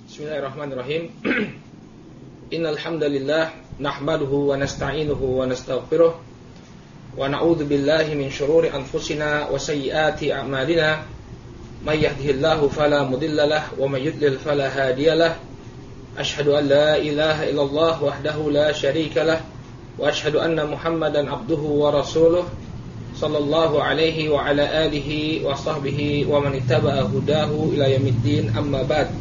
Bismillahirrahmanirrahim. Innal hamdalillah nahmaduhu wa nasta'inuhu wa nastaghfiruh wa na'udzu billahi min shururi anfusina wa sayyiati a'malina. May yahdihillahu fala mudilla lahu wa may yudlil fala hadiyalah. Asyhadu an la ilaha illallah wahdahu la syarika lah wa asyhadu anna Muhammadan abduhu wa rasuluh sallallahu alaihi wa ala alihi wa sahbihi wa man ittaba'a hudahu ila yaumiddin, amma ba'd.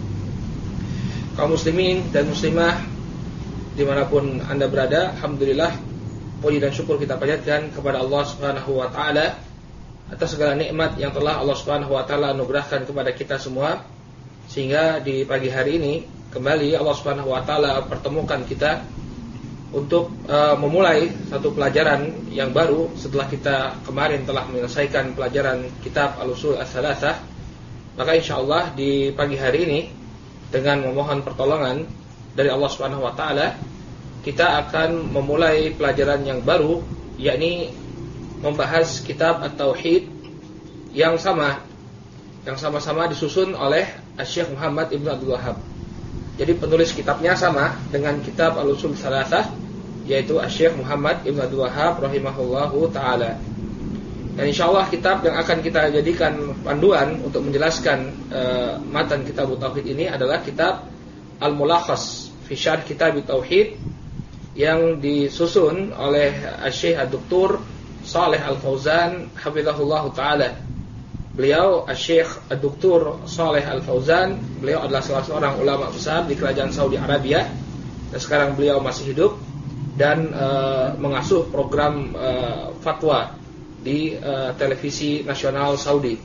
Kaum muslimin dan muslimah dimanapun anda berada, alhamdulillah puji dan syukur kita panjatkan kepada Allah Subhanahu wa ta'ala atas segala nikmat yang telah Allah Subhanahu wa ta'ala anugerahkan kepada kita semua, sehingga di pagi hari ini kembali Allah Subhanahu wa ta'ala pertemukan kita untuk memulai satu pelajaran yang baru setelah kita kemarin telah menyelesaikan pelajaran kitab Al-Usul Ats-Tsalatsah. Maka insyaallah di pagi hari ini dengan memohon pertolongan dari Allah Subhanahu wa taala, kita akan memulai pelajaran yang baru, yakni membahas kitab At-Tauhid yang sama-sama disusun oleh Syekh Muhammad Ibn Abdul Wahhab. Jadi penulis kitabnya sama dengan kitab Al-Usul Ats-Tsalatsah, yaitu Syekh Muhammad Ibn Abdul Wahhab rahimahullahu taala. Dan insyaallah kitab yang akan kita jadikan panduan untuk menjelaskan matan kitab Tauhid ini adalah kitab Al-Mulakhas fi Syarh Kitab Tauhid yang disusun oleh Syekh Dr. Shalih Al-Fauzan hafizahullahu taala. Beliau Syekh Dr. Shalih Al-Fauzan, beliau adalah salah seorang ulama besar di kerajaan Saudi Arabia, dan sekarang beliau masih hidup dan mengasuh program fatwa di televisi nasional Saudi.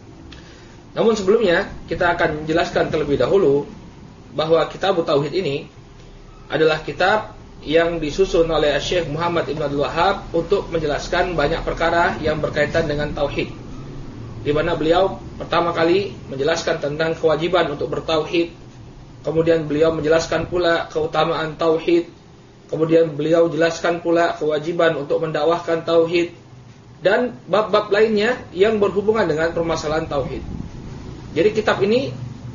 Namun sebelumnya kita akan menjelaskan terlebih dahulu bahwa kitab Tauhid ini adalah kitab yang disusun oleh Syekh Muhammad Ibn Abdul Wahhab untuk menjelaskan banyak perkara yang berkaitan dengan tauhid, di mana beliau pertama kali menjelaskan tentang kewajiban untuk bertauhid, kemudian beliau menjelaskan pula keutamaan tauhid, kemudian beliau jelaskan pula kewajiban untuk mendakwahkan tauhid, dan bab-bab lainnya yang berhubungan dengan permasalahan tauhid. Jadi kitab ini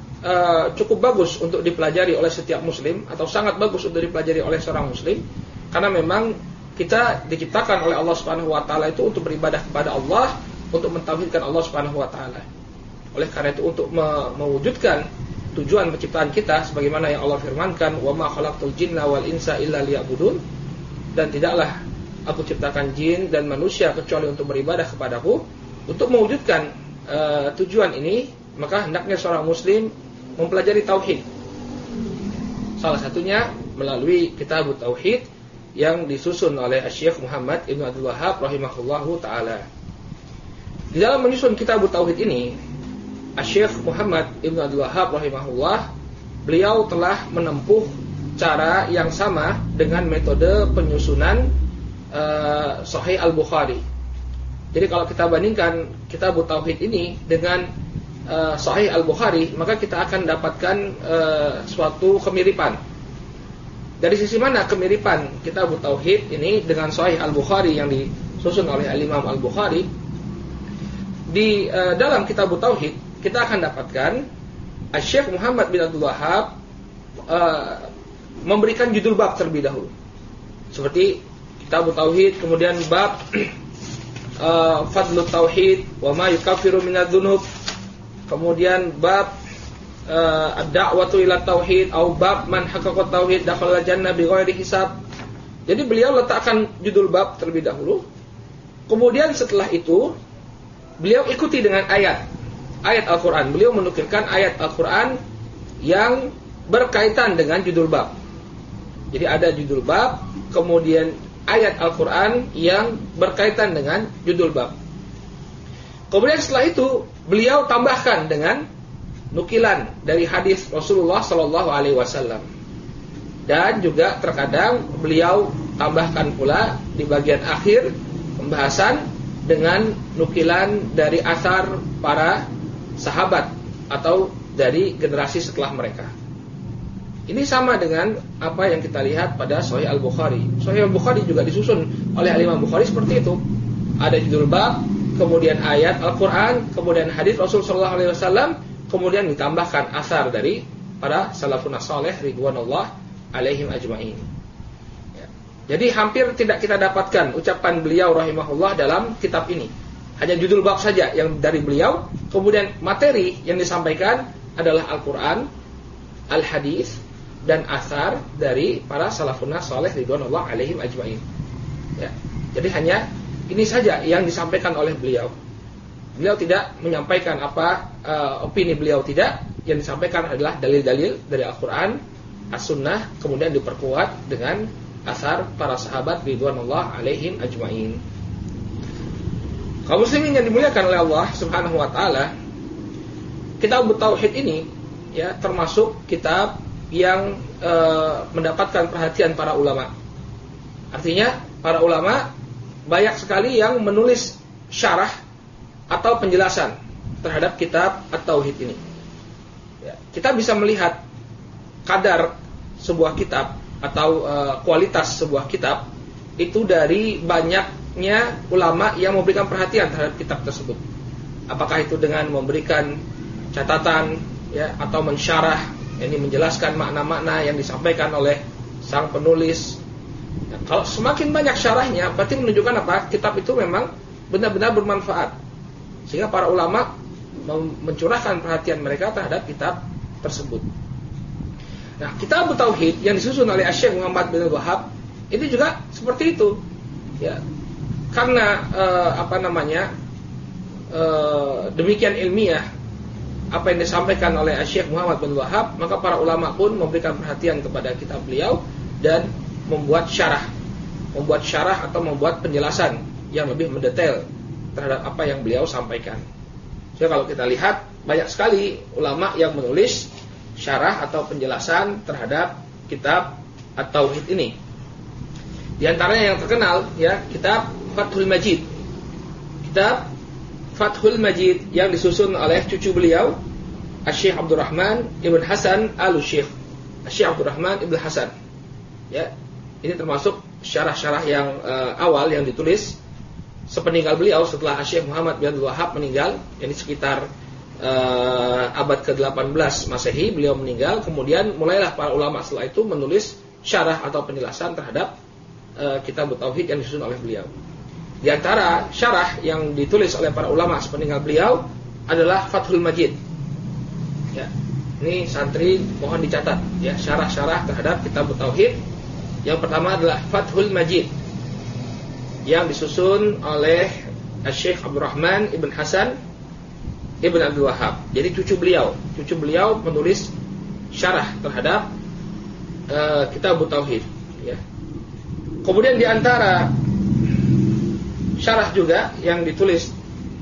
cukup bagus untuk dipelajari oleh setiap muslim, atau sangat bagus untuk dipelajari oleh seorang muslim, karena memang kita diciptakan oleh Allah Subhanahu wa taala itu untuk beribadah kepada Allah, untuk mentauhidkan Allah Subhanahu wa taala. Oleh karena itu, untuk mewujudkan tujuan penciptaan kita sebagaimana yang Allah firmankan, "Wa ma khalaqtul jinna wal insa illa liya'budun," dan tidaklah aku ciptakan jin dan manusia kecuali untuk beribadah kepadaku. Untuk mewujudkan tujuan ini, maka hendaknya seorang muslim mempelajari tauhid. Salah satunya melalui kitab Tauhid yang disusun oleh Syekh Muhammad Ibn Abdul Wahhab rahimahullahu taala. Di dalam menyusun kitab Tauhid ini, Syekh Muhammad Ibn Abdul Wahhab rahimahullah, beliau telah menempuh cara yang sama dengan metode penyusunan Sahih Al-Bukhari. Jadi kalau kita bandingkan kitab Tauhid ini dengan Sahih Al-Bukhari, maka kita akan dapatkan suatu kemiripan. Dari sisi mana kemiripan kitab Tauhid ini dengan Sahih Al-Bukhari yang disusun oleh Al-Imam Al-Bukhari? Di dalam kitab Tauhid kita akan dapatkan Syekh Muhammad bin Abdul Wahhab memberikan judul bab terlebih dahulu, seperti kitab Tauhid, kemudian bab Fadlut Tauhid wa ma yukaffiru minadz-dzunub, kemudian bab ad-da'watu ila tauhid, atau bab man haqqaqa tauhid dakhala jannah bighairi hisab. Jadi beliau letakkan judul bab terlebih dahulu, kemudian setelah itu beliau ikuti dengan ayat Al-Quran. Beliau menukilkan ayat Al-Quran yang berkaitan dengan judul bab. Jadi ada judul bab, kemudian ayat Al-Quran yang berkaitan dengan judul bab. Kemudian setelah itu beliau tambahkan dengan nukilan dari hadis Rasulullah SAW, dan juga terkadang beliau tambahkan pula di bagian akhir pembahasan dengan nukilan dari asar para sahabat atau dari generasi setelah mereka. Ini sama dengan apa yang kita lihat pada Sahih Al-Bukhari. Sahih Al-Bukhari juga disusun oleh Imam Bukhari seperti itu. Ada judul bab, kemudian ayat Al-Quran, kemudian hadis Rasul SAW, kemudian ditambahkan asar dari para salafun saleh ridwanullah alaihim ajmain. Ya. Jadi hampir tidak kita dapatkan ucapan beliau rahimahullah dalam kitab ini. Hanya judul bab saja yang dari beliau, kemudian materi yang disampaikan adalah Al-Quran, Al-Hadis, dan asar dari para salafun saleh ridwanullah alaihim ajmain. Ya. Jadi hanya ini saja yang disampaikan oleh beliau. Beliau tidak menyampaikan apa opini beliau, tidak. Yang disampaikan adalah dalil-dalil dari Al-Quran, As-Sunnah, kemudian diperkuat dengan asar para sahabat ridwanullah alaihim ajmain. Kaum muslimin yang dimuliakan oleh Allah Subhanahu wa taala, kitab tauhid ini ya termasuk kitab yang mendapatkan perhatian para ulama. Artinya para ulama banyak sekali yang menulis syarah atau penjelasan terhadap kitab At-Tauhid ini. Ya, kita bisa melihat kadar sebuah kitab atau kualitas sebuah kitab itu dari banyaknya ulama yang memberikan perhatian terhadap kitab tersebut. Apakah itu dengan memberikan catatan ya atau mensyarah, ini menjelaskan makna-makna yang disampaikan oleh sang penulis. Ya, kalau semakin banyak syarahnya berarti menunjukkan apa? Kitab itu memang benar-benar bermanfaat. Sehingga para ulama mencurahkan perhatian mereka terhadap kitab tersebut. Nah, kitab Tauhid yang disusun oleh Syekh Muhammad bin Wahab ini juga seperti itu. Ya. Karena demikian ilmiah apa yang disampaikan oleh Syekh Muhammad bin Wahab, maka para ulama pun memberikan perhatian kepada kitab beliau dan membuat syarah atau membuat penjelasan yang lebih mendetail terhadap apa yang beliau sampaikan. Jadi kalau kita lihat banyak sekali ulama yang menulis syarah atau penjelasan terhadap kitab At-Tauhid ini. Di antaranya yang terkenal ya kitab Fathul Majid. Kitab Fathul Majid yang disusun oleh cucu beliau Syekh Abdurrahman Ibn Hasan Al-Syekh, Syekh Abdurrahman Ibn Hasan. Ya, ini termasuk syarah-syarah yang awal yang ditulis sepeninggal beliau setelah Syekh Muhammad bin Wahab meninggal, ini sekitar abad ke-18 Masehi beliau meninggal. Kemudian mulailah para ulama setelah itu menulis syarah atau penjelasan terhadap kitab Tauhid yang disusun oleh beliau. Di antara syarah yang ditulis oleh para ulama sepeninggal beliau adalah Fathul Majid. Ya, ini santri mohon dicatat ya syarah-syarah terhadap kitab Tauhid. Yang pertama adalah Fathul Majid yang disusun oleh Syekh Abdurrahman Ibn Hasan Ibn Abdul Wahab. Jadi cucu beliau menulis syarah terhadap kitab Tauhid. Ya. Kemudian di antara syarah juga yang ditulis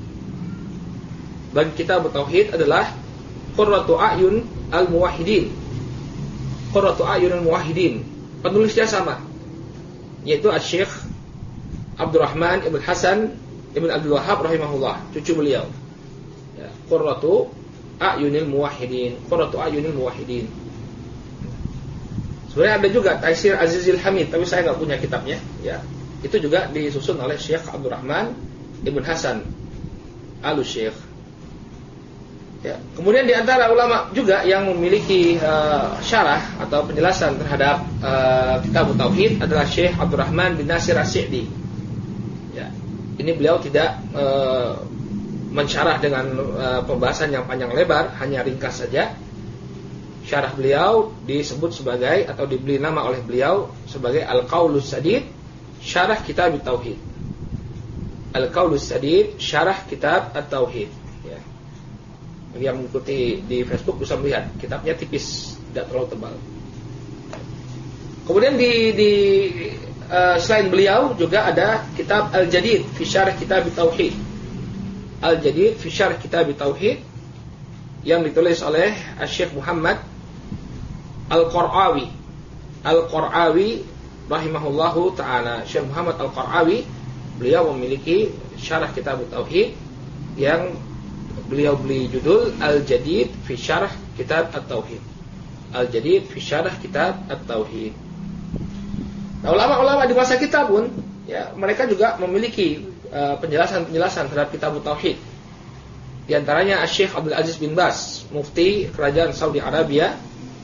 bagi kitab Tauhid adalah Qurratu A'yun Al-Muwahhidin. Qurratu A'yun Al-Muwahhidin. Penulisnya sama, yaitu Syekh Abdurrahman Ibn Hasan Ibn Abdul Wahab rahimahullah, cucu beliau. Ya, Qurratu A'yunil Muwahhidin. Qurratu A'yunil Muwahhidin. Sebenarnya ada juga Taisir Azizil Hamid, tapi saya nggak punya kitabnya. Ya, itu juga disusun oleh Syekh Abdurrahman Ibn Hasan Al-Syekh. Ya, kemudian di antara ulama juga yang memiliki syarah atau penjelasan terhadap kitab Tauhid adalah Syekh Abdurrahman bin Nasir As-Sa'di. Ya, ini beliau tidak mensyarah dengan pembahasan yang panjang lebar, hanya ringkas saja. Syarah beliau disebut sebagai atau diberi nama oleh beliau sebagai Al-Qaulus Sadid Syarah Kitab Tauhid. Al-Qaulus Sadid Syarah Kitab At-Tauhid. Ya. Bagi yang mengikuti di Facebook bisa melihat kitabnya tipis, tidak terlalu tebal. Kemudian selain beliau juga ada kitab Al-Jadid fi Syarah Kitab Tauhid. Al-Jadid fi Syarah Kitab Tauhid yang ditulis oleh Syekh Muhammad Al-Qar'awi. Al-Qar'awi rahimahullahu ta'ala. Syekh Muhammad Al-Qar'awi beliau memiliki syarah kitab Tauhid yang beliau beri judul Al-Jadid fi Syarah Kitab At-Tauhid. Al-Jadid fi Syarah Kitab At-Tauhid. Nah, ulama-ulama di masa kita pun ya, mereka juga memiliki penjelasan-penjelasan terhadap kitab Tauhid. Di antaranya Syekh Abdul Aziz bin Baz, mufti kerajaan Saudi Arabia,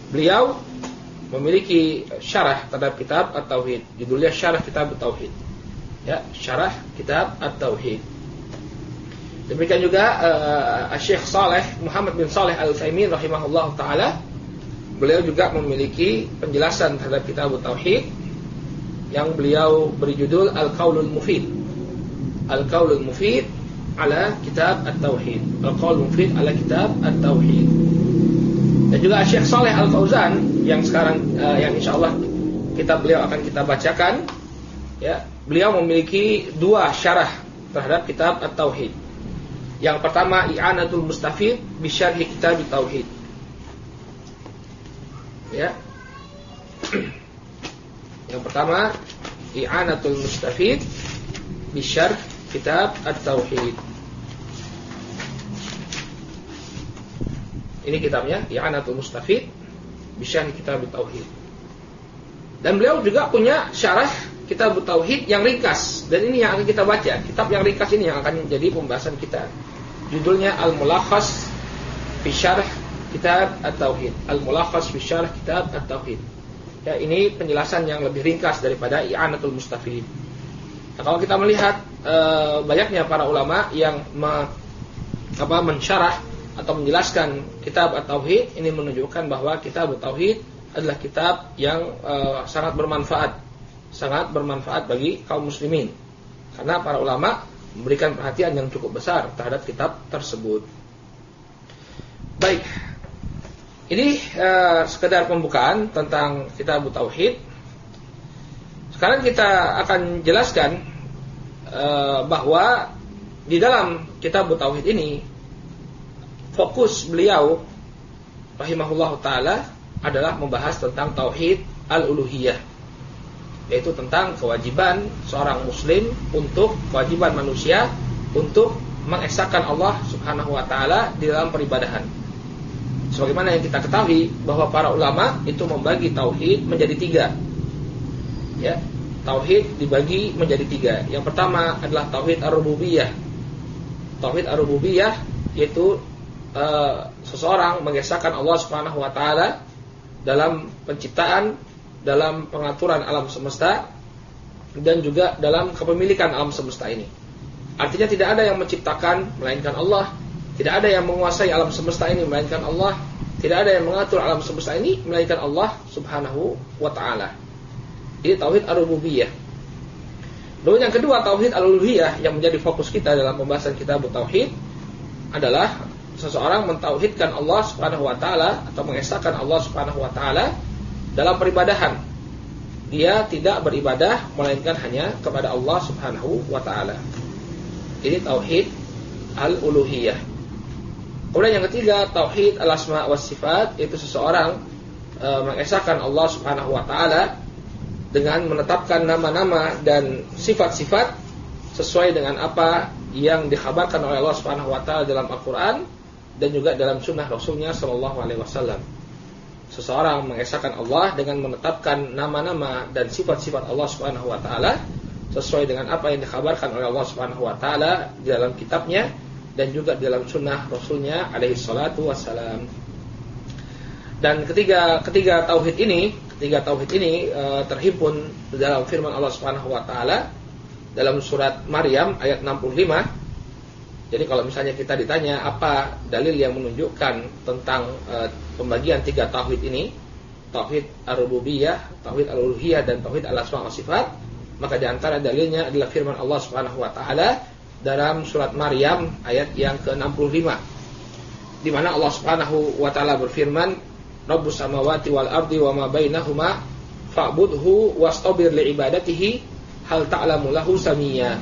beliau memiliki syarah terhadap kitab At-Tauhid. Judulnya Syarah Kitab At-Tauhid. Ya, Syarah Kitab At-Tauhid. Demikian juga Syekh Saleh Muhammad bin Saleh Al-Utsaimin rahimahullah taala, beliau juga memiliki penjelasan terhadap kitab At-Tauhid yang beliau beri judul Al-Qaulul Mufid. Al-Qaulul Mufid ala Kitab At-Tauhid. Al-Qaulul Mufid ala Kitab At-Tauhid. Dan juga Syekh Saleh Al-Fauzan yang sekarang yang insyaallah beliau akan kita bacakan, ya. Beliau memiliki 2 syarah terhadap kitab At-Tauhid. Yang pertama I'anatul Mustafid bi Syarhi Kitab At-Tauhid. Ya. Yang pertama I'anatul Mustafid bi Syarh Kitab At-Tauhid. Ini kitabnya, I'anatul Mustafid bi Syarh Kitab At-Tauhid. Dan beliau juga punya syarah Kitab At-Tauhid yang ringkas, dan ini yang akan kita baca. Kitab yang ringkas ini yang akan menjadi pembahasan kita. Judulnya Al-Mulakhas fi Syarh Kitab At-Tauhid. Al-Mulakhas fi Syarh Kitab At-Tauhid. Ya, ini penjelasan yang lebih ringkas daripada I'anatul Mustafid. Nah, kalau kita melihat banyaknya para ulama yang mensyarah atau menjelaskan kitab At-Tauhid, ini menunjukkan bahwa kitab At-Tauhid adalah kitab yang sangat bermanfaat bagi kaum muslimin, karena para ulama memberikan perhatian yang cukup besar terhadap kitab tersebut. Baik, ini sekedar pembukaan tentang kitab At-Tauhid. Sekarang kita akan jelaskan bahwa di dalam kitab At-Tauhid ini fokus beliau rahimahullah ta'ala adalah membahas tentang tauhid al-uluhiyah, yaitu tentang kewajiban seorang muslim kewajiban manusia untuk mengesahkan Allah subhanahu wa ta'ala di dalam peribadahan. Sebagaimana yang kita ketahui bahwa para ulama itu membagi tauhid menjadi 3. Ya, tauhid dibagi menjadi 3. Yang pertama adalah tauhid ar-rububiyah. Tauhid ar-rububiyah yaitu seseorang mengesahkan Allah subhanahu wa ta'ala dalam penciptaan, dalam pengaturan alam semesta, dan juga dalam kepemilikan alam semesta ini. Artinya tidak ada yang menciptakan melainkan Allah, tidak ada yang menguasai alam semesta ini melainkan Allah, tidak ada yang mengatur alam semesta ini melainkan Allah subhanahu wa ta'ala. Ini tauhid ar-rububiyah. Lalu yang kedua, tauhid al-uluhiyah, yang menjadi fokus kita dalam pembahasan kitab Tauhid adalah seseorang mentauhidkan Allah subhanahu wa ta'ala atau mengesahkan Allah subhanahu wa ta'ala dalam peribadahan. Dia tidak beribadah melainkan hanya kepada Allah subhanahu wa ta'ala. Ini tauhid al-uluhiyah. Kemudian yang ketiga, tauhid al-asma wa sifat, yaitu seseorang mengesahkan Allah subhanahu wa ta'ala dengan menetapkan nama-nama dan sifat-sifat sesuai dengan apa yang dikhabarkan oleh Allah subhanahu wa ta'ala dalam Al-Quran dan juga dalam sunnah Rasulnya sallallahu alaihi wasallam. Seseorang mengesahkan Allah dengan menetapkan nama-nama dan sifat-sifat Allah subhanahu wa ta'ala sesuai dengan apa yang dikhabarkan oleh Allah subhanahu wa ta'ala di dalam kitabnya dan juga di dalam sunnah Rasulnya alaihi salatu wassalam. Dan ketiga tauhid ini terhimpun dalam firman Allah subhanahu wa ta'ala dalam surat Maryam ayat 65. Jadi kalau misalnya kita ditanya apa dalil yang menunjukkan tentang pembagian 3 tauhid ini, tauhid ar-rububiyah, tauhid al-uluhiyah, dan tauhid al-asma wa sifat, maka di antara dalilnya adalah firman Allah Subhanahu wa taala dalam surat Maryam ayat yang ke-65, di mana Allah Subhanahu wa taala berfirman, Rabbus samawati wal ardi wa ma bainahuma fa'budhu wastabir li ibadatihi hal ta'lamu lahu samiyya.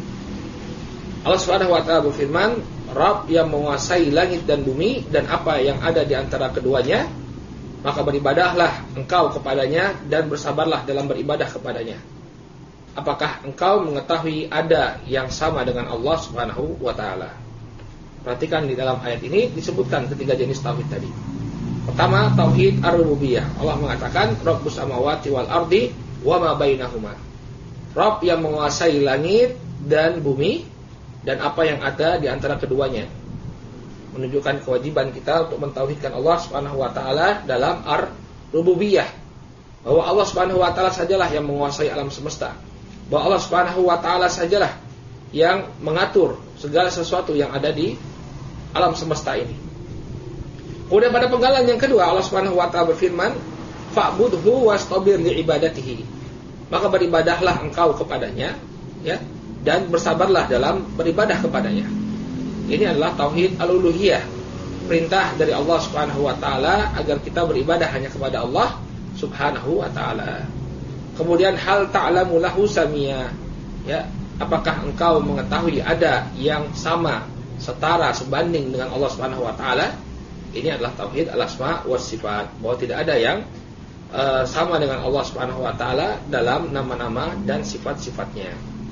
Allah Subhanahu wa taala berfirman, Rabb yang menguasai langit dan bumi dan apa yang ada di antara keduanya, maka beribadahlah engkau kepadanya dan bersabarlah dalam beribadah kepadanya. Apakah engkau mengetahui ada yang sama dengan Allah Subhanahu wa taala? Perhatikan di dalam ayat ini disebutkan 3 jenis tauhid tadi. Pertama, tauhid ar-rububiyah. Allah mengatakan Rabbus samawati wal ardi wa ma bainahuma. Rabb yang menguasai langit dan bumi dan apa yang ada di antara keduanya. menunjukkan kewajiban kita untuk mentauhidkan Allah Subhanahu wa taala dalam ar-rububiyah. Bahwa Allah Subhanahu wa taala sajalah yang menguasai alam semesta. Bahwa Allah Subhanahu wa taala sajalah yang mengatur segala sesuatu yang ada di alam semesta ini. Kemudian pada penggalan yang kedua Allah Subhanahu wa taala berfirman, "Fa'budhu wastabir li'ibadatihi." Maka beribadahlah engkau kepadanya, ya, dan bersabarlah dalam beribadah kepadanya. Ini adalah tauhid al-uluhiyah, perintah dari Allah Subhanahu wa taala agar kita beribadah hanya kepada Allah Subhanahu wa taala. Kemudian hal ta'lamu lahu samia, ya, apakah engkau mengetahui ada yang sama, setara, sebanding dengan Allah Subhanahu wa taala? Ini adalah tauhid al-asma was sifat, bahwa tidak ada yang sama dengan Allah Subhanahu wa taala dalam nama-nama dan sifat-sifatnya.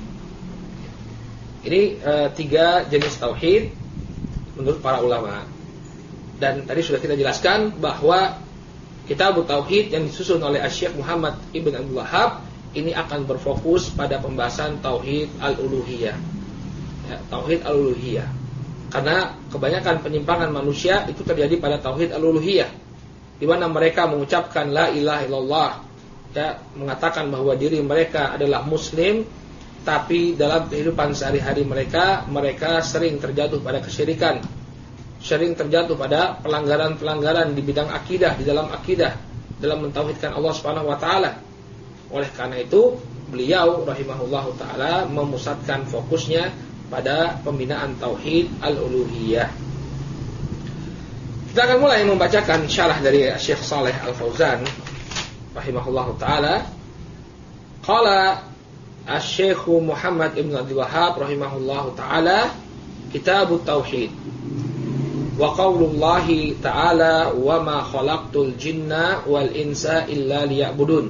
Ini 3 jenis tauhid menurut para ulama. Dan tadi sudah kita jelaskan bahwa kitab tauhid yang disusun oleh Syekh Muhammad Ibn Abdul Wahhab ini akan berfokus pada pembahasan tauhid al-uluhiyah. Ya, tauhid al-uluhiyah. Karena kebanyakan penyimpangan manusia itu terjadi pada tauhid al-uluhiyah, di mana mereka mengucapkan la ilaha illallah, ya, mengatakan bahwa diri mereka adalah muslim, tapi dalam kehidupan sehari-hari mereka sering terjatuh pada kesyirikan, sering terjatuh pada pelanggaran-pelanggaran di bidang akidah, di dalam akidah, dalam mentauhidkan Allah Subhanahu wa taala. Oleh karena itu, beliau rahimahullahu taala memusatkan fokusnya pada pembinaan tauhid al-uluhiyah. Kita akan mulai membacakan syarah dari Syekh Shalih Al-Fauzan rahimahullahu taala. Qala Asy-Syaikh Muhammad Ibn Abdul Wahhab rahimahullahu taala, Kitabut Tauhid. Wa qaulullahi ta'ala, "Wa ma khalaqtul jinna wal insa illa liya'budun."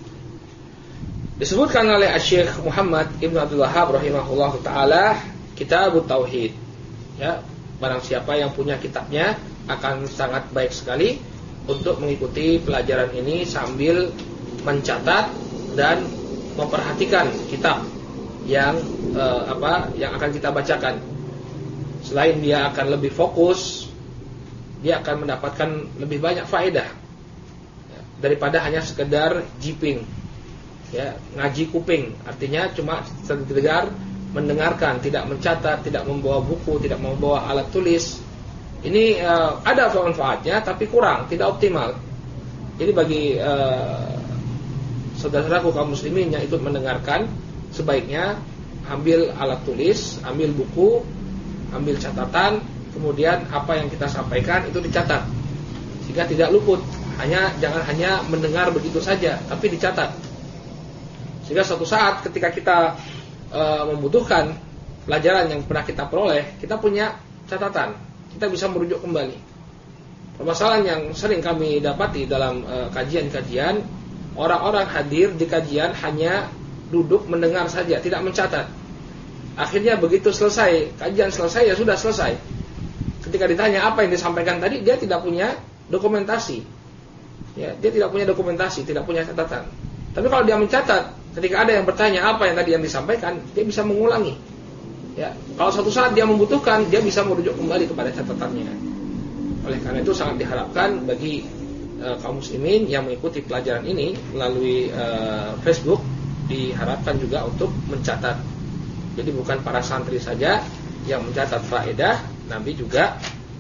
Disebutkan oleh Asy-Syaikh Muhammad Ibn Abdul Wahhab rahimahullahu taala Kitabut Tauhid. Ya, barang siapa yang punya kitabnya akan sangat baik sekali untuk mengikuti pelajaran ini sambil mencatat dan memperhatikan kitab yang yang akan kita bacakan. Selain dia akan lebih fokus, dia akan mendapatkan lebih banyak faedah, ya, daripada hanya sekedar jiping, ya, ngaji kuping. Artinya cuma sekedar mendengarkan, tidak mencatat, tidak membawa buku, tidak membawa alat tulis. Ini ada manfaatnya tapi kurang, tidak optimal. Jadi bagi saudara-saudaraku kaum muslimin yang ikut mendengarkan, sebaiknya ambil alat tulis, ambil buku, ambil catatan, kemudian apa yang kita sampaikan itu dicatat, sehingga tidak luput. Jangan hanya mendengar begitu saja, tapi dicatat. Sehingga suatu saat ketika kita membutuhkan pelajaran yang pernah kita peroleh, kita punya catatan, kita bisa merujuk kembali. Permasalahan yang sering kami dapati dalam kajian-kajian, orang-orang hadir di kajian hanya duduk mendengar saja, tidak mencatat. Akhirnya begitu selesai, kajian selesai, ya sudah selesai. Ketika ditanya apa yang disampaikan tadi, dia tidak punya dokumentasi. Ya, dia tidak punya dokumentasi, tidak punya catatan. Tapi kalau dia mencatat, ketika ada yang bertanya apa yang tadi yang disampaikan, dia bisa mengulangi. Ya, kalau suatu saat dia membutuhkan, dia bisa merujuk kembali kepada catatannya. Oleh karena itu sangat diharapkan bagi kaum muslimin yang mengikuti pelajaran ini melalui Facebook, diharapkan juga untuk mencatat. Jadi bukan para santri saja yang mencatat faedah, tapi juga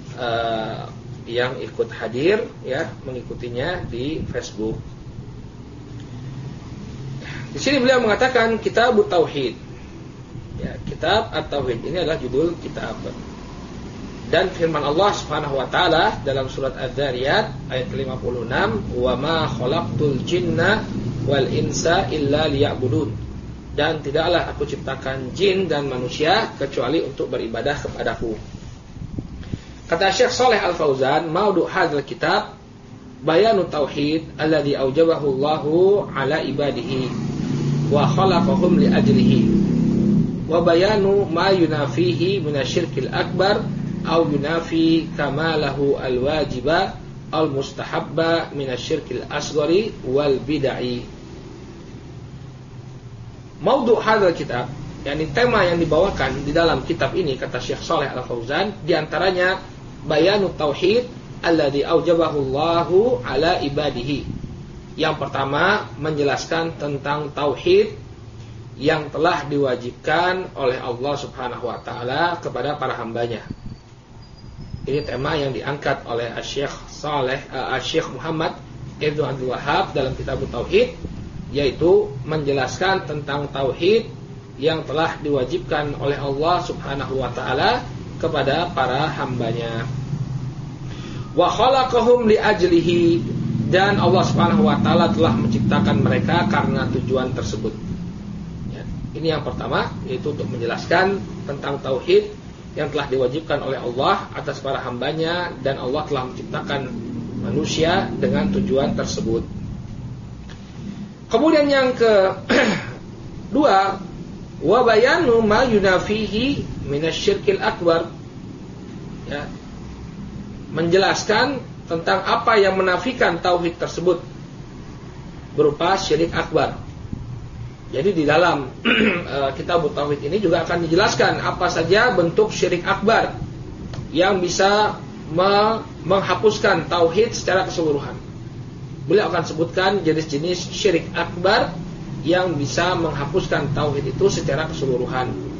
yang ikut hadir, ya, mengikutinya di Facebook. Di sini beliau mengatakan Kitabut Tauhid. Ya, kitab At-Tauhid ini adalah judul kitab. Dan firman Allah Subhanahu wa taala dalam surat Adz-Dzariyat ayat 56, "Wa ma khalaqtul jinna wal insa illa liya'budun." Dan tidaklah aku ciptakan jin dan manusia kecuali untuk beribadah kepadaku. Kata Syekh Shalih Al-Fauzan, "Maudu' hadzal kitab bayanut tauhid alladhi aujabahu Allahu ala ibadihi wa khalaqahum li ajlihi. Wa bayanu ma yunafihi minasyirkil akbar au yunafi kamalahu alwajiba almustahabba minasyirkil asghari wal bid'ah." Maudhu' hadzal kitab, yakni tema yang dibawakan di dalam kitab ini, kata Syekh Shalih Al-Fauzan, di antaranya bayanut tauhid alladzi aujabahu Allahu ala ibadihi. Yang pertama, menjelaskan tentang tauhid yang telah diwajibkan oleh Allah Subhanahu wa taala kepada para hambanya. Ini tema yang diangkat oleh Syekh Muhammad Ibnu Abdul Wahhab dalam kitab Tauhid, yaitu menjelaskan tentang tauhid yang telah diwajibkan oleh Allah Subhanahu wa taala kepada para hambanya. Wa khalaqahum li ajlihi, dan Allah Subhanahu wa taala telah menciptakan mereka karena tujuan tersebut. Ya, ini yang pertama, yaitu untuk menjelaskan tentang tauhid yang telah diwajibkan oleh Allah atas para hambanya, dan Allah telah menciptakan manusia dengan tujuan tersebut. Kemudian yang kedua, wa bayanu ma yunafihi minasyirkil akbar. Ya, menjelaskan tentang apa yang menafikan tauhid tersebut berupa syirik akbar. Jadi di dalam kitab tauhid ini juga akan dijelaskan apa saja bentuk syirik akbar yang bisa menghapuskan tauhid secara keseluruhan. Beliau akan sebutkan jenis-jenis syirik akbar yang bisa menghapuskan tauhid itu secara keseluruhan.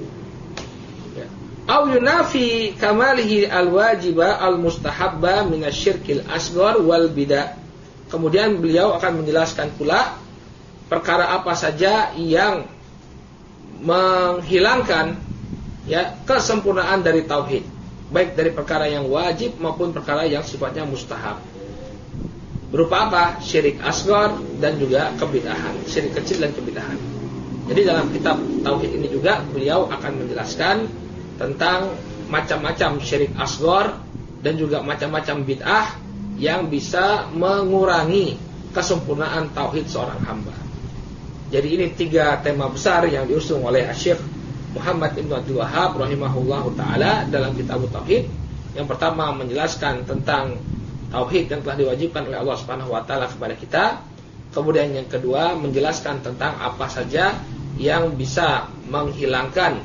Au yunafi kamalihi al-wajiba al-mustahabba minasyirkil asghar wal bidah. Kemudian beliau akan menjelaskan pula perkara apa saja yang menghilangkan kesempurnaan dari tauhid, baik dari perkara yang wajib maupun perkara yang sifatnya mustahab. Berupa apa? Syirik asghar dan juga kebid'ahan, syirik kecil dan kebid'ahan. Jadi dalam kitab tauhid ini juga beliau akan menjelaskan tentang macam-macam syirik asghar dan juga macam-macam bid'ah yang bisa mengurangi kesempurnaan tauhid seorang hamba. Jadi ini 3 tema besar yang diusung oleh Syekh Muhammad Ibnu Abdul Wahhab rahimahullahu taala dalam kitab Tauhid. Yang pertama, menjelaskan tentang tauhid yang telah diwajibkan oleh Allah Subhanahu wa taala kepada kita. Kemudian yang kedua, menjelaskan tentang apa saja yang bisa menghilangkan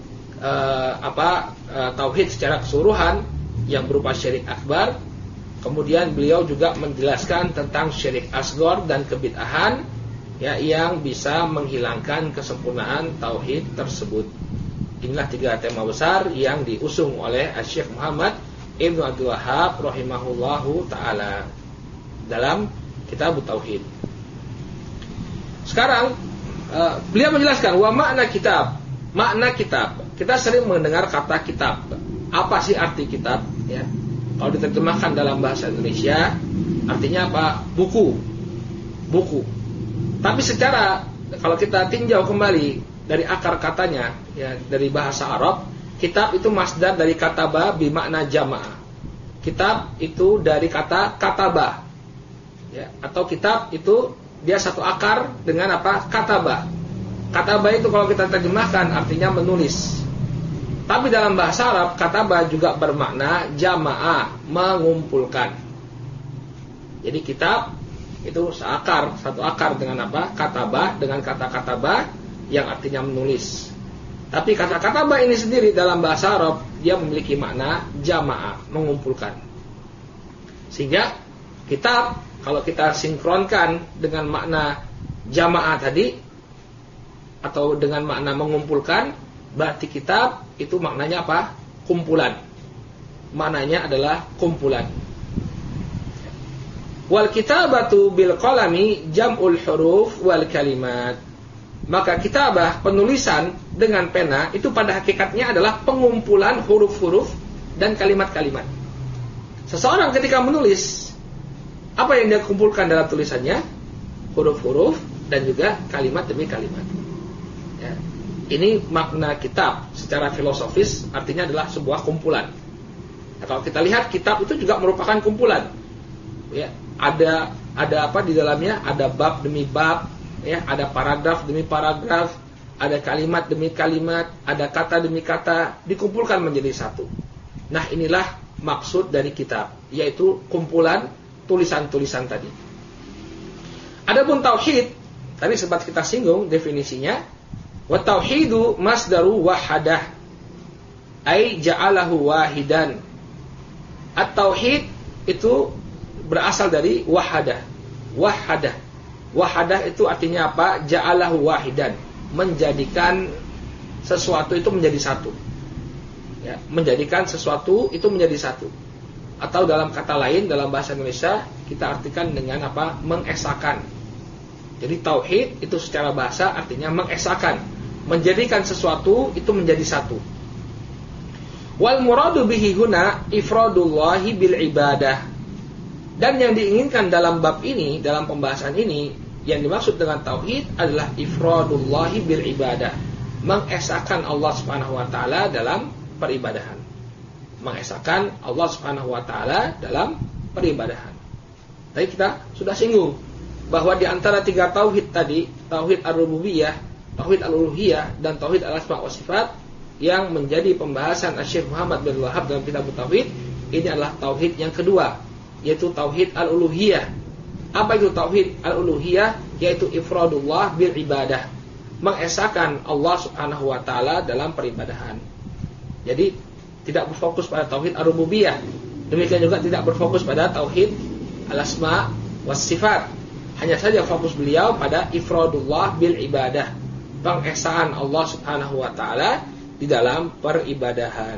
tauhid secara keseluruhan yang berupa syirik akbar. Kemudian beliau juga menjelaskan tentang syirik asghar dan kebid'ahan yang bisa menghilangkan kesempurnaan tauhid tersebut. Inilah 3 tema besar yang diusung oleh Syekh Muhammad Ibnu Abdul Wahhab rahimahullahu taala dalam kitab Tauhid. Sekarang beliau menjelaskan wa makna kitab. Makna kitab. Kita sering mendengar kata kitab. Apa sih arti kitab? Ya. Kalau diterjemahkan dalam bahasa Indonesia, artinya apa? Buku. Buku. Tapi secara kalau kita tinjau kembali dari akar katanya, ya, dari bahasa Arab, kitab itu masdar dari kataba bimakna jamaah. Kitab itu dari kata katabah. Ya, atau kitab itu dia satu akar dengan apa? Katabah. Katabah itu kalau kita terjemahkan artinya menulis. Tapi dalam bahasa Arab, katabah juga bermakna jamaah, mengumpulkan. Jadi kitab itu satu akar dengan apa? Katabah, dengan kata katabah yang artinya menulis. Tapi kata katabah ini sendiri dalam bahasa Arab dia memiliki makna jamaah, mengumpulkan. Sehingga kitab kalau kita sinkronkan dengan makna jamaah tadi atau dengan makna mengumpulkan, berarti kitab itu maknanya apa? Kumpulan. Maknanya adalah kumpulan. Wal kitabatu bil qalami jam'ul huruf wal kalimat. Maka kitabah, penulisan dengan pena, itu pada hakikatnya adalah pengumpulan huruf-huruf dan kalimat-kalimat. Seseorang ketika menulis, apa yang dia kumpulkan dalam tulisannya? Huruf-huruf dan juga kalimat demi kalimat. Ya. Ini makna kitab secara filosofis, artinya adalah sebuah kumpulan. Nah, kalau kita lihat kitab itu juga merupakan kumpulan. Ya, ada apa di dalamnya? Ada bab demi bab, ya, ada paragraf demi paragraf, ada kalimat demi kalimat, ada kata demi kata, dikumpulkan menjadi satu. Nah, inilah maksud dari kitab, yaitu kumpulan tulisan-tulisan tadi. Adapun tauhid, tadi sempat kita singgung definisinya. Wa tauhidu masdaru wahadah, ai ja'alahu wahidan. At-tauhid itu berasal dari wahadah. Wahadah itu artinya apa? Ja'alahu wahidan, menjadikan sesuatu itu menjadi satu. Ya, menjadikan sesuatu itu menjadi satu. Atau dalam kata lain, dalam bahasa Indonesia kita artikan dengan apa? Mengesakan. Jadi tauhid itu secara bahasa artinya mengesakan, menjadikan sesuatu itu menjadi satu. Wal muradu bihi huna ifradullahi bil ibadah. Dan yang diinginkan dalam bab ini, dalam pembahasan ini, yang dimaksud dengan tauhid adalah ifradullahi bil ibadah, mengesakan Allah Subhanahu wa taala dalam peribadahan. Mengesakan Allah Subhanahu wa taala dalam peribadahan. Tadi kita sudah singgung bahwa di antara 3 tauhid tadi, tauhid ar-rububiyah, tauhid al-uluhiyah, dan tauhid al-asma wa sifat, yang menjadi pembahasan Syekh Muhammad bin Wahab dalam kitab tauhid, ini adalah tauhid yang kedua, yaitu tauhid al-uluhiyah. Apa itu tauhid al-uluhiyah? Yaitu ifradullah bil ibadah, mengesakan Allah Subhanahu wa taala dalam peribadahan. Jadi tidak berfokus pada tauhid ar-rububiyah, demikian juga tidak berfokus pada tauhid al-asma was sifat. Hanya saja fokus beliau pada ifradullah bil ibadah, pengesaan Allah Subhanahu wa taala di dalam peribadahan.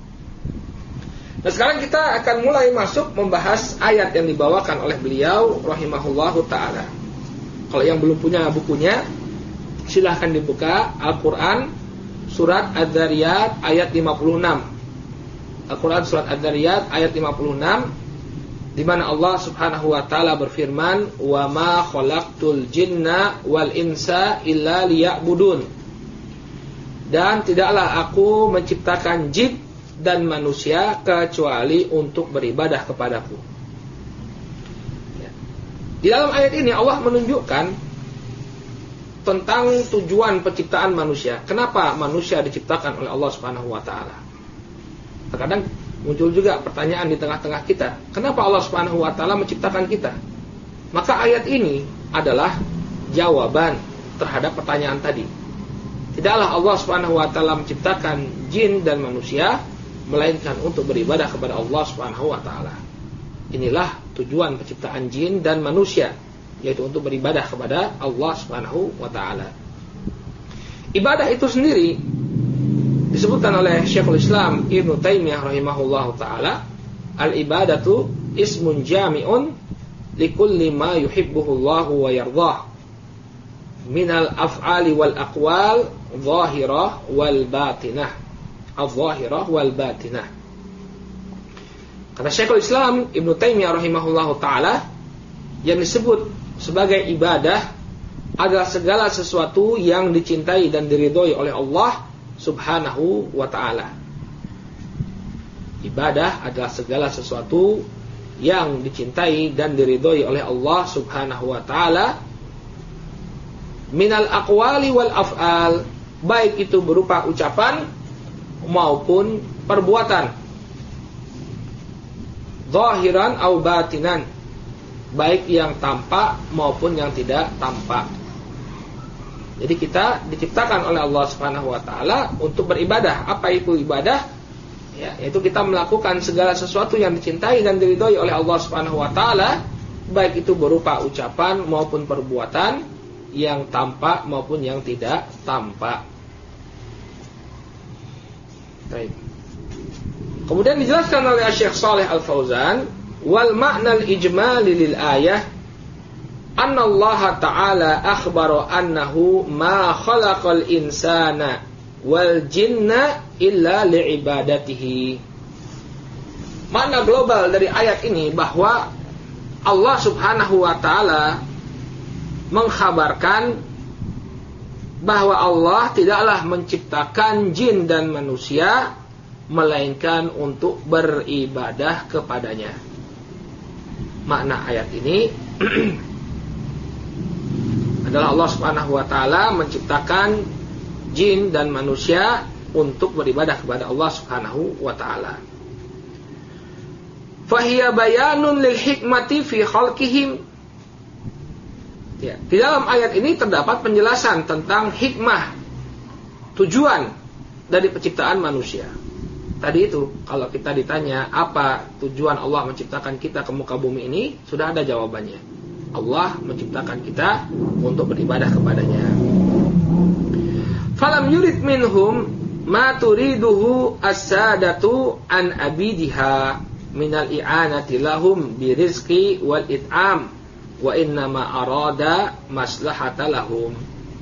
Nah, sekarang kita akan mulai masuk membahas ayat yang dibawakan oleh beliau rahimahullahu taala. Kalau yang belum punya bukunya, silahkan dibuka Al-Qur'an surat Ad-Dzariyat ayat 56. Al-Qur'an surat Ad-Dzariyat ayat 56, di mana Allah Subhanahu wa taala berfirman, "Wa ma khalaqtul jinna wal insa illa liya'budun." Dan tidaklah aku menciptakan jin dan manusia kecuali untuk beribadah kepadaku. Ya. Di dalam ayat ini Allah menunjukkan tentang tujuan penciptaan manusia. Kenapa manusia diciptakan oleh Allah Subhanahu wa taala? Terkadang muncul juga pertanyaan di tengah-tengah kita, kenapa Allah Subhanahu wa taala menciptakan kita? Maka ayat ini adalah jawaban terhadap pertanyaan tadi. Tidaklah Allah Subhanahu wa taala menciptakan jin dan manusia melainkan untuk beribadah kepada Allah Subhanahu wa taala. Inilah tujuan penciptaan jin dan manusia, yaitu untuk beribadah kepada Allah Subhanahu wa taala. Ibadah itu sendiri disebutkan oleh Syekhul Islam Ibnu Taimiyah rahimahullahu taala, al-ibadatu ismun jami'un likulli ma yuhibbuhu Allah wa yardah minal af'ali wal aqwal zahirah wal batinah, al-zahirah wal batinah. Kata Syekhul Islam Ibnu Taimiyah rahimahullahu taala, yang disebut sebagai ibadah adalah segala sesuatu yang dicintai dan diridhoi oleh Allah Subhanahu wa ta'ala. Ibadah adalah segala sesuatu yang dicintai dan diridhoi oleh Allah Subhanahu wa ta'ala, minal aqwali wal af'al, baik itu berupa ucapan maupun perbuatan, zahiran au batinan, baik yang tampak maupun yang tidak tampak. Jadi kita diciptakan oleh Allah Subhanahu wa taala untuk beribadah. Apa itu ibadah? Ya, yaitu kita melakukan segala sesuatu yang dicintai dan diridhoi oleh Allah Subhanahu wa taala, baik itu berupa ucapan maupun perbuatan, yang tampak maupun yang tidak tampak. Baik. Kemudian dijelaskan oleh Syekh Shalih Al-Fauzan, wal ma'na al-ijmali lil ayah anna Allah ta'ala akhbara annahu ma khalaqal insana wal jinna illa li'ibadatihi. Makna global dari ayat ini bahwa Allah Subhanahu wa ta'ala mengkhabarkan bahwa Allah tidaklah menciptakan jin dan manusia melainkan untuk beribadah kepadanya. Makna ayat ini adalah Allah Subhanahu wa taala menciptakan jin dan manusia untuk beribadah kepada Allah Subhanahu wa taala. Fahiya bayanun lil hikmati fi khalqihim. Ya, di dalam ayat ini terdapat penjelasan tentang hikmah, tujuan dari penciptaan manusia. tadi itu, kalau kita ditanya apa tujuan Allah menciptakan kita ke muka bumi ini, sudah ada jawabannya. Allah menciptakan kita untuk beribadah kepadanya. Falam yurid minhum ma turiduhu as-sadatu an abidiha minal i'anati lahum birizqi wal it'am wa innama arada maslahata lahum.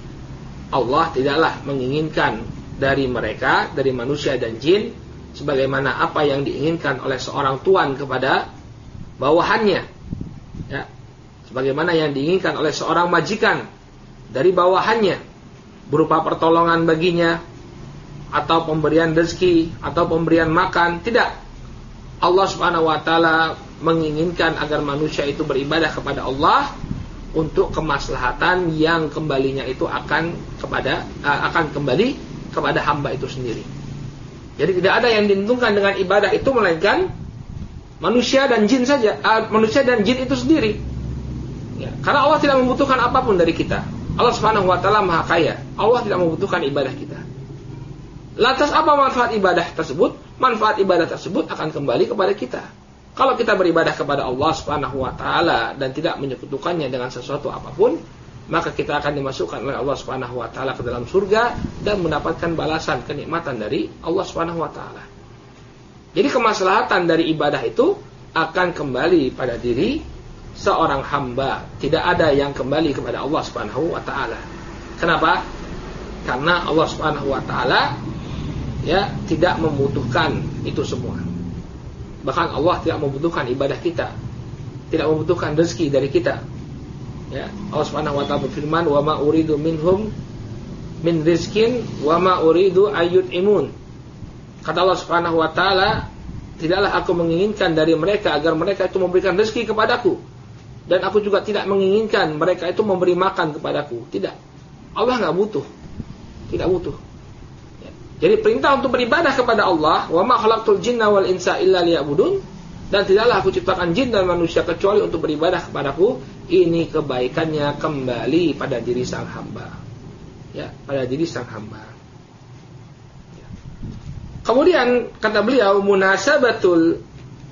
Allah tidaklah menginginkan dari mereka, dari manusia dan jin, sebagaimana apa yang diinginkan oleh seorang tuan kepada bawahannya, ya, sebagaimana yang diinginkan oleh seorang majikan dari bawahannya, berupa pertolongan baginya, atau pemberian rezeki, atau pemberian makan. Tidak. Allah Subhanahu wa taala menginginkan agar manusia itu beribadah kepada Allah untuk kemaslahatan yang kembalinya itu akan kembali kepada hamba itu sendiri. Jadi tidak ada yang diuntungkan dengan ibadah itu melainkan manusia dan jin saja, manusia dan jin itu sendiri. Ya, karena Allah tidak membutuhkan apapun dari kita. Allah Subhanahu wa taala Maha Kaya. Allah tidak membutuhkan ibadah kita. Lantas apa manfaat ibadah tersebut? Manfaat ibadah tersebut akan kembali kepada kita. Kalau kita beribadah kepada Allah Subhanahu wa taala dan tidak menyekutukannya dengan sesuatu apapun, maka kita akan dimasukkan oleh Allah Subhanahu wa taala ke dalam surga dan mendapatkan balasan kenikmatan dari Allah Subhanahu wa taala. Jadi kemaslahatan dari ibadah itu akan kembali pada diri seorang hamba. Tidak ada yang kembali kepada Allah Subhanahu wa taala. Kenapa? Karena Allah Subhanahu wa taala tidak membutuhkan itu semua. Bahkan Allah tidak membutuhkan ibadah kita, tidak membutuhkan rezeki dari kita. Ya, Allah Subhanahu wa taala berfirman, "Wa ma uridu minhum min rizkin wa ma uridu ayyut'imun." Kata Allah Subhanahu wa taala, tidaklah aku menginginkan dari mereka agar mereka itu memberikan rezeki kepadaku, dan aku juga tidak menginginkan mereka itu memberi makan kepadaku. Tidak. Allah enggak butuh. Tidak butuh. Jadi perintah untuk beribadah kepada Allah, wa ma khalaqtul jinna wal insa illa liya'budun, dan tidaklah aku ciptakan jin dan manusia kecuali untuk beribadah kepadaku. Ini kebaikannya kembali pada diri sang hamba. Ya, pada diri sang hamba. Ya. Kemudian kata beliau munasabatul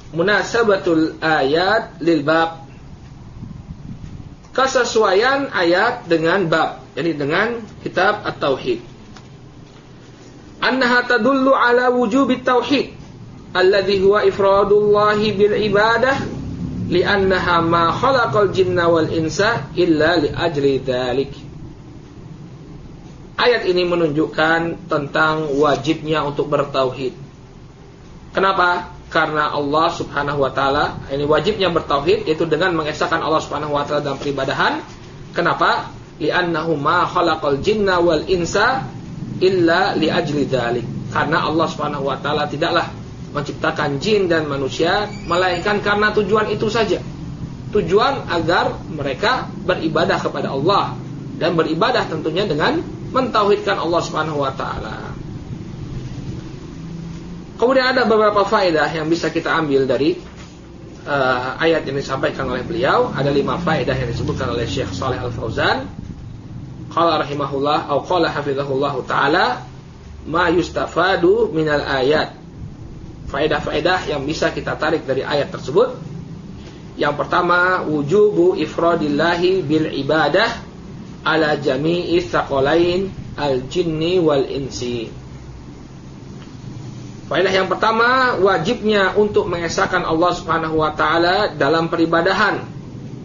ayat lil bab. Kesesuaian ayat dengan bab, jadi dengan kitab At-Tauhid. Annaha tadullu ala wujubit tauhid alladhi huwa ifradullahi bil ibadah li'annaha ma khalaqal jinna wal insa illa li ajli dzalik. Ayat ini menunjukkan tentang wajibnya untuk bertauhid. Kenapa? Karena Allah Subhanahu wa taala, ini wajibnya bertauhid yaitu dengan mengesahkan Allah Subhanahu wa taala dalam peribadahan. Kenapa? Li'annahu ma khalaqal jinna wal insa illa li ajli dzalik. Karena Allah Subhanahu wa taala tidaklah menciptakan jin dan manusia melainkan karena tujuan itu saja. Tujuan agar mereka beribadah kepada Allah, dan beribadah tentunya dengan mentauhidkan Allah Subhanahu wa taala. Kemudian ada beberapa faedah yang bisa kita ambil dari ayat yang disampaikan oleh beliau. Ada 5 faedah yang disebutkan oleh Syekh Shalih Al-Fauzan. Qala rahimahullah atau qala hafizahullah taala ma yustafadu minal ayat. Faedah-faedah yang bisa kita tarik dari ayat tersebut. Yang pertama, wujubu ifradillahi bil ibadah ala jami'i tsaqalain al-jinni wal insi. Faedah yang pertama, wajibnya untuk mengesahkan Allah Subhanahu wa taala dalam peribadahan.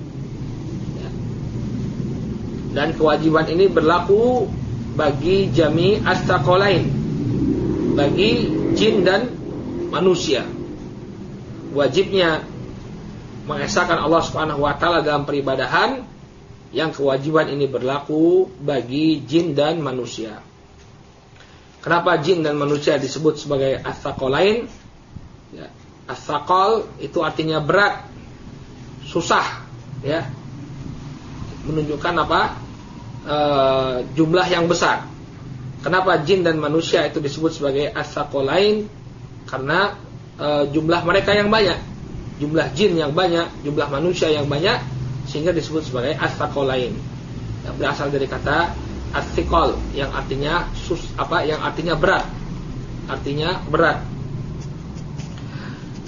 Dan kewajiban ini berlaku bagi jami' as-tsaqalain, bagi jin dan manusia. Wajibnya mengesahkan Allah Subhanahu wa taala dalam peribadahan, yang kewajiban ini berlaku bagi jin dan manusia. Kenapa jin dan manusia disebut sebagai as-tsaqalain? Ya, as-tsaqal itu artinya berat, susah, ya. Menunjukkan apa? Jumlah yang besar. Kenapa jin dan manusia itu disebut sebagai as-tsaqalain? Karena jumlah mereka yang banyak, jumlah jin yang banyak, jumlah manusia yang banyak, sehingga disebut sebagai as-tsaqalain. Yang berasal dari kata as-tsiqal yang artinya yang artinya berat. Artinya berat.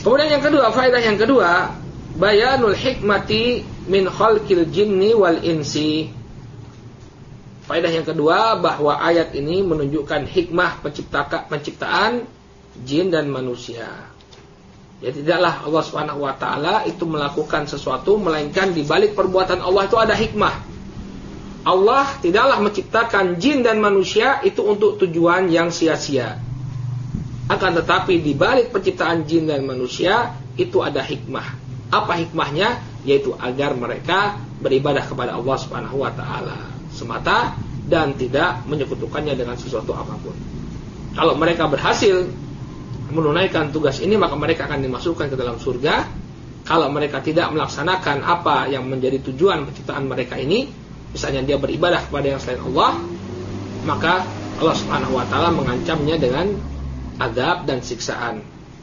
Kemudian yang kedua, faedah yang kedua, bayanul hikmati min khalqil jinni wal insi. Faedah yang kedua, bahwa ayat ini menunjukkan hikmah penciptaan jin dan manusia. Ya, tidaklah Allah Subhanahu wa taala itu melakukan sesuatu melainkan di balik perbuatan Allah itu ada hikmah. Allah tidaklah menciptakan jin dan manusia itu untuk tujuan yang sia-sia. Akan tetapi di balik penciptaan jin dan manusia itu ada hikmah. Apa hikmahnya? Yaitu agar mereka beribadah kepada Allah Subhanahu wa taala semata dan tidak menyekutukannya dengan sesuatu apapun. Kalau mereka berhasil menunaikan tugas ini, maka mereka akan dimasukkan ke dalam surga. Kalau mereka tidak melaksanakan apa yang menjadi tujuan penciptaan mereka ini, misalnya dia beribadah kepada yang selain Allah, maka Allah Subhanahu wa taala mengancamnya dengan azab dan siksaan.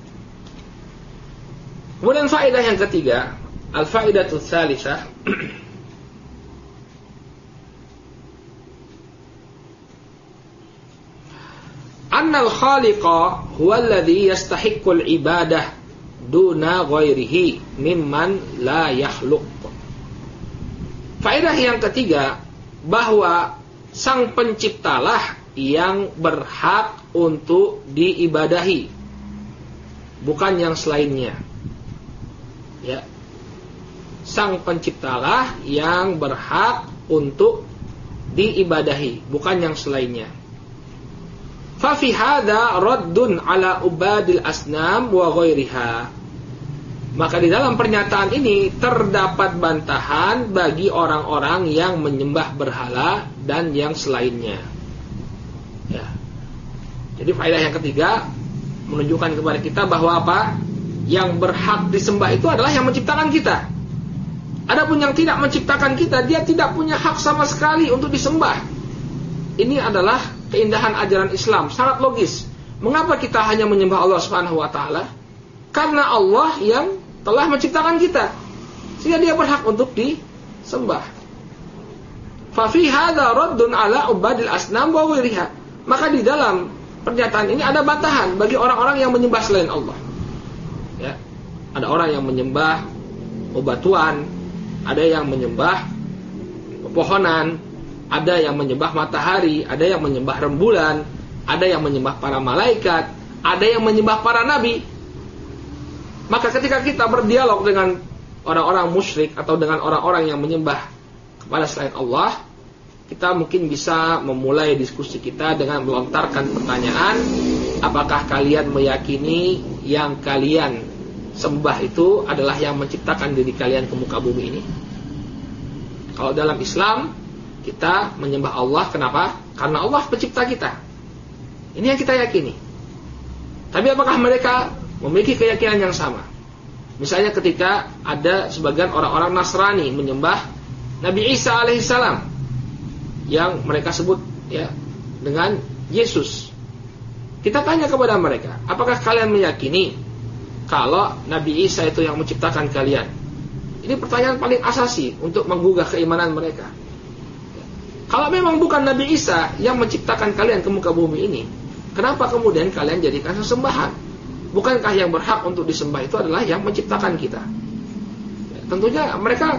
Kemudian faedah yang ketiga, al-faedatu tsalisah, annal khaliqa huwa alladhi yastahiqqul ibadah duna ghairihi mimman la yakhluq. Faedah yang ketiga, bahwa sang penciptalah yang berhak untuk diibadahi, bukan yang selainnya. Ya. Sang penciptalah yang berhak untuk diibadahi, bukan yang selainnya. Fa fi hadza raddun ala ubadil asnam wa ghairiha. Maka di dalam pernyataan ini terdapat bantahan bagi orang-orang yang menyembah berhala dan yang selainnya. Ya. Jadi faedah yang ketiga menunjukkan kepada kita bahwa apa? Yang berhak disembah itu adalah yang menciptakan kita. Adapun yang tidak menciptakan kita, dia tidak punya hak sama sekali untuk disembah. Ini adalah keindahan ajaran Islam, sangat logis. Mengapa kita hanya menyembah Allah Subhanahu wa taala? Karena Allah yang telah menciptakan kita, sehingga dia berhak untuk disembah. Fa fi hadza raddun ala ubadil asnam wa ghairiha. Maka di dalam pernyataan ini ada bantahan bagi orang-orang yang menyembah selain Allah. Ya. Ada orang yang menyembah bebatuan, ada yang menyembah pepohonan, ada yang menyembah matahari, ada yang menyembah rembulan, ada yang menyembah para malaikat, ada yang menyembah para nabi. Maka ketika kita berdialog dengan orang-orang musyrik atau dengan orang-orang yang menyembah kepada selain Allah, kita mungkin bisa memulai diskusi kita dengan melontarkan pertanyaan, apakah kalian meyakini yang kalian sembah itu adalah yang menciptakan diri kalian ke muka bumi ini? Kalau dalam Islam, kita menyembah Allah, kenapa? Karena Allah pencipta kita. Ini yang kita yakini. Tapi apakah mereka memiliki keyakinan yang sama? Misalnya ketika ada sebagian orang-orang Nasrani menyembah Nabi Isa alaihissalam, yang mereka sebut ya dengan Yesus. Kita tanya kepada mereka, apakah kalian meyakini kalau Nabi Isa itu yang menciptakan kalian? Ini pertanyaan paling asasi untuk menggugah keimanan mereka. Kalau memang bukan Nabi Isa yang menciptakan kalian ke muka bumi ini, kenapa kemudian kalian jadikan sesembahan? Bukankah yang berhak untuk disembah itu adalah yang menciptakan kita? Ya, tentunya mereka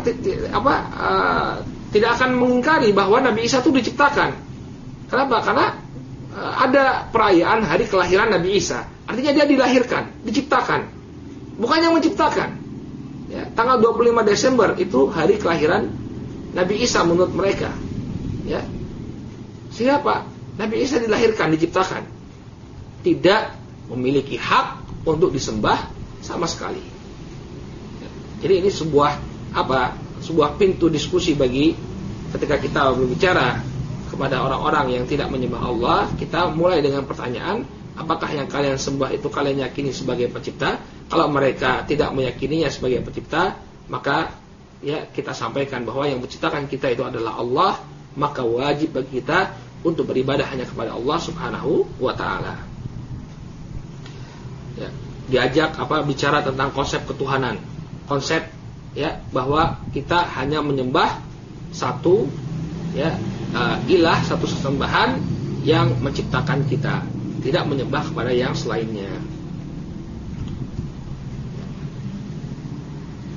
tidak akan mengingkari bahwa Nabi Isa itu diciptakan. Kenapa? Karena ada perayaan hari kelahiran Nabi Isa. Artinya dia dilahirkan, diciptakan. Bukan yang menciptakan. Ya, tanggal 25 Desember itu hari kelahiran Nabi Isa menurut mereka. Ya. Siapa? Nabi Isa dilahirkan, diciptakan. Tidak memiliki hak untuk disembah sama sekali. Ya. Jadi ini sebuah pintu diskusi bagi ketika kita berbicara kepada orang-orang yang tidak menyembah Allah, kita mulai dengan pertanyaan, apakah yang kalian sembah itu kalian yakini sebagai pencipta? Kalau mereka tidak meyakininya sebagai pencipta, maka ya kita sampaikan bahwa yang menciptakan kita itu adalah Allah, maka wajib bagi kita untuk beribadah hanya kepada Allah Subhanahu wa taala. Ya, diajak bicara tentang konsep ketuhanan. Konsep ya bahwa kita hanya menyembah satu ilah, satu sesembahan yang menciptakan kita, tidak menyembah kepada yang selainnya.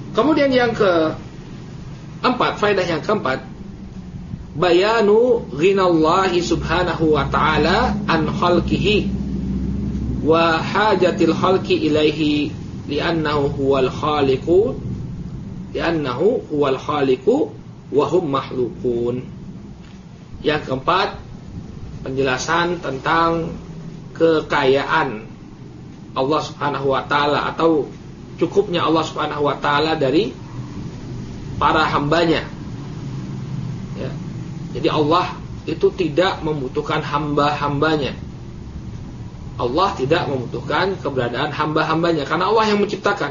Kemudian yang keempat, faedah yang keempat, bayanu ghinallahi subhanahu wa ta'ala an khalqihi wa hajatil khalqi ilaihi li'annahu huwal khaliqu wa hum makhluqun. Yang keempat, penjelasan tentang kekayaan Allah subhanahu wa ta'ala atau cukupnya Allah subhanahu wa ta'ala dari para hambanya ya. Jadi Allah itu tidak membutuhkan hamba-hambanya. Allah tidak membutuhkan keberadaan hamba-hambanya karena Allah yang menciptakan.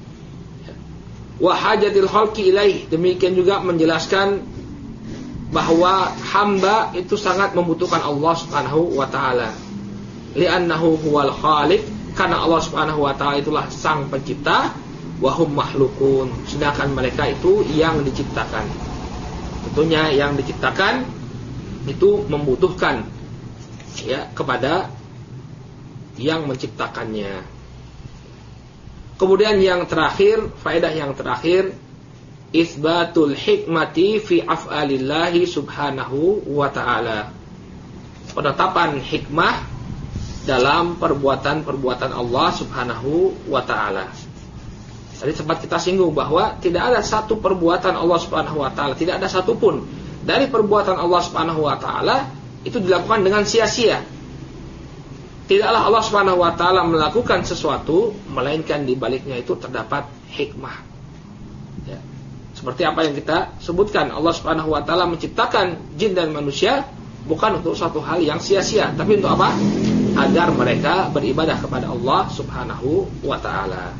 Wa hajatil khalqi ilaih, demikian juga menjelaskan bahwa hamba itu sangat membutuhkan Allah subhanahu wa ta'ala. Li'annahu huwal khaliq, karena Allah subhanahu wa ta'ala itulah sang pencipta. Wahum mahlukun, sedangkan mereka itu yang diciptakan. Tentunya yang diciptakan itu membutuhkan ya kepada yang menciptakannya. Kemudian yang terakhir, faedah yang terakhir, isbatul hikmati fi af'alillahi subhanahu wa ta'ala, penetapan hikmah dalam perbuatan-perbuatan Allah subhanahu wa ta'ala. Tadi sempat kita singgung bahwa tidak ada satu perbuatan Allah subhanahu wa ta'ala, tidak ada satupun dari perbuatan Allah subhanahu wa ta'ala itu dilakukan dengan sia-sia. Tidaklah Allah subhanahu wa ta'ala melakukan sesuatu melainkan di baliknya itu terdapat hikmah ya. Seperti apa yang kita sebutkan, Allah subhanahu wa ta'ala menciptakan jin dan manusia bukan untuk suatu hal yang sia-sia, tapi untuk apa? Agar mereka beribadah kepada Allah subhanahu wa ta'ala.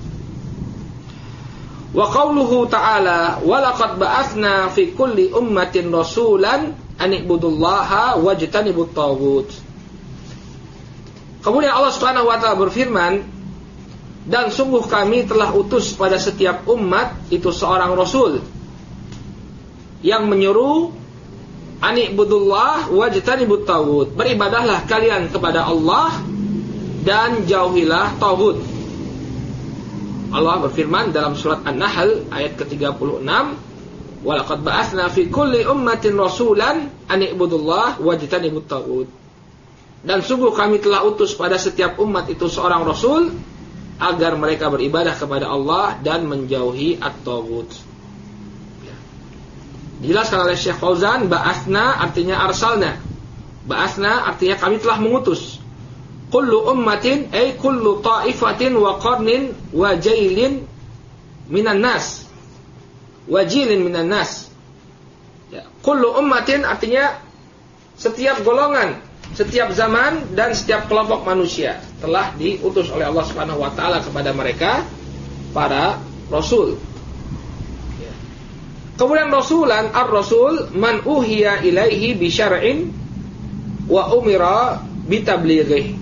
Wa qawluhu ta'ala wa laqad ba'athna fi kulli ummatin rasulan an ibudullaha wajtanibut taghut. Kemudian Allah subhanahu wa ta'ala berfirman, dan sungguh kami telah utus pada setiap umat itu seorang rasul yang menyuruh an ibudullah wajtanibut taghut, beribadahlah kalian kepada Allah dan jauhilah taghut. Allah berfirman dalam surat An-Nahl ayat ke-36, wa laqad ba'atsna fi kulli ummatin rasulan an ibudullah wajtanibut taghut. Dan sungguh kami telah utus pada setiap umat itu seorang rasul agar mereka beribadah kepada Allah dan menjauhi at-taghut. Ya. Dijelaskan oleh Syekh Fauzan, ba'atsna artinya arsalna. Ba'atsna artinya kami telah mengutus. Kullu ummatin ay kullu ta'ifatin wa qarnin wa jailin minan nas. Wajilin minan nas. Ya. Kullu ummatin artinya setiap golongan, setiap zaman dan setiap kelompok manusia telah diutus oleh Allah Subhanahu wa taala kepada mereka para rasul. Ya. Kemudian rasulan, ar-rasul man uhiya ilaihi bi syar'in wa umira bi tablighi.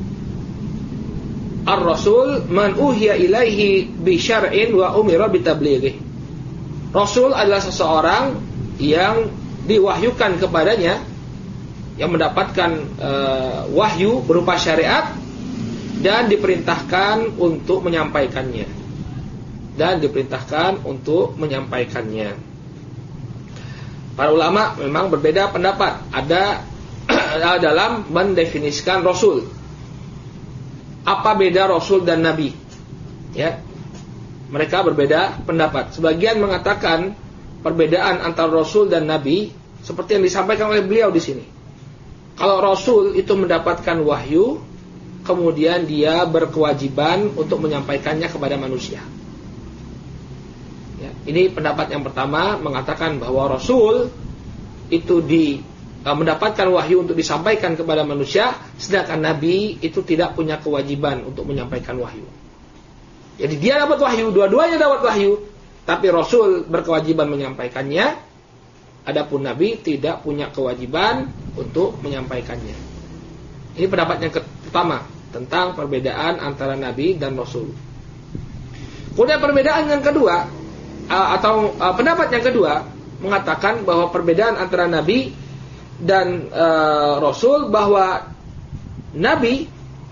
Ar-rasul man uhiya ilaihi bi syar'in wa umira bi tablighi. Rasul adalah seseorang yang diwahyukan kepadanya, yang mendapatkan wahyu berupa syariat dan diperintahkan untuk menyampaikannya. Para ulama memang berbeda pendapat ada dalam mendefinisikan rasul. Apa beda rasul dan nabi? Ya. Mereka berbeda pendapat. Sebagian mengatakan perbedaan antara rasul dan nabi seperti yang disampaikan oleh beliau di sini. Kalau rasul itu mendapatkan wahyu, kemudian dia berkewajiban untuk menyampaikannya kepada manusia. Ya, ini pendapat yang pertama, mengatakan bahwa rasul itu mendapatkan wahyu untuk disampaikan kepada manusia, sedangkan nabi itu tidak punya kewajiban untuk menyampaikan wahyu. Jadi dia dapat wahyu, dua-duanya dapat wahyu, tapi rasul berkewajiban menyampaikannya. Adapun nabi tidak punya kewajiban untuk menyampaikannya. Ini pendapat yang pertama tentang perbedaan antara nabi dan rasul. Kemudian perbedaan yang kedua pendapat yang kedua mengatakan bahwa perbedaan antara nabi dan rasul, bahwa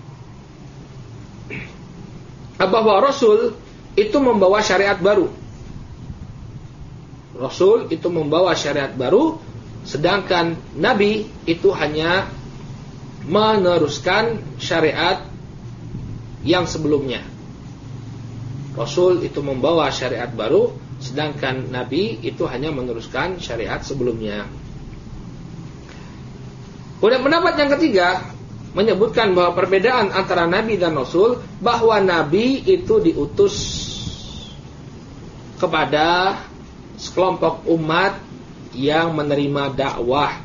rasul itu membawa syariat baru. Rasul itu membawa syariat baru, sedangkan Nabi itu hanya meneruskan syariat yang sebelumnya. Rasul itu membawa syariat baru, sedangkan Nabi itu hanya meneruskan syariat sebelumnya. Kemudian pendapat yang ketiga menyebutkan bahwa perbedaan antara Nabi dan Rasul, bahwa Nabi itu diutus kepada sekelompok umat yang menerima dakwah.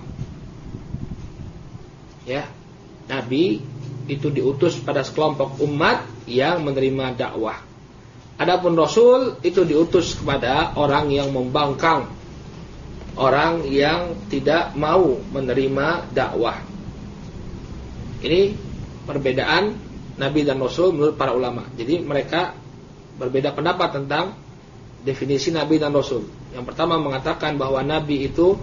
Ya, Nabi itu diutus pada sekelompok umat yang menerima dakwah. Adapun Rasul itu diutus kepada orang yang membangkang, orang yang tidak mau menerima dakwah. Ini perbedaan Nabi dan Rasul menurut para ulama. Jadi mereka berbeda pendapat tentang definisi Nabi dan Rasul. Yang pertama mengatakan bahwa Nabi itu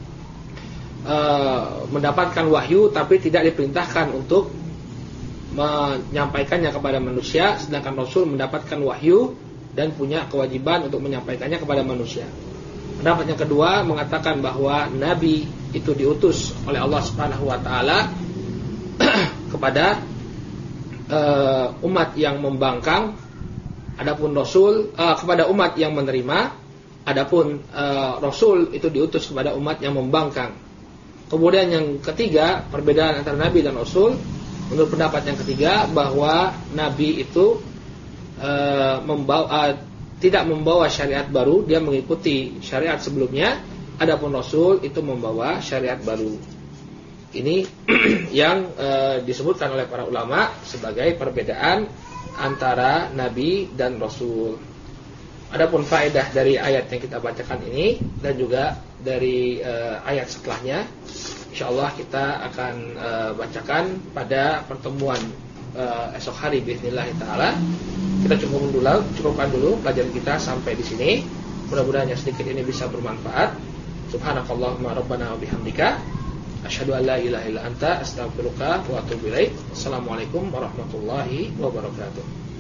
mendapatkan wahyu tapi tidak diperintahkan untuk menyampaikannya kepada manusia, sedangkan Rasul mendapatkan wahyu dan punya kewajiban untuk menyampaikannya kepada manusia. Pendapat yang kedua mengatakan bahwa Nabi itu diutus oleh Allah Subhanahu wa taala kepada umat yang membangkang, adapun Rasul kepada umat yang menerima, adapun Rasul itu diutus kepada umat yang membangkang. Kemudian yang ketiga, perbedaan antara Nabi dan Rasul, menurut pendapat yang ketiga bahwa Nabi itu tidak membawa syariat baru, dia mengikuti syariat sebelumnya, adapun Rasul itu membawa syariat baru. Ini yang disebutkan oleh para ulama sebagai perbedaan antara Nabi dan Rasul. Adapun faedah dari ayat yang kita bacakan ini dan juga dari ayat setelahnya, insyaallah kita akan bacakan pada pertemuan esok hari bismillah taala. Kita cukupkan dulu pelajaran kita sampai di sini. Mudah-mudahan yang sedikit ini bisa bermanfaat. Subhanakallahumma rabbana wa bihamdika asyhadu an la ilaha illa anta astaghfiruka wa atubu ilaik. Assalamualaikum warahmatullahi wabarakatuh.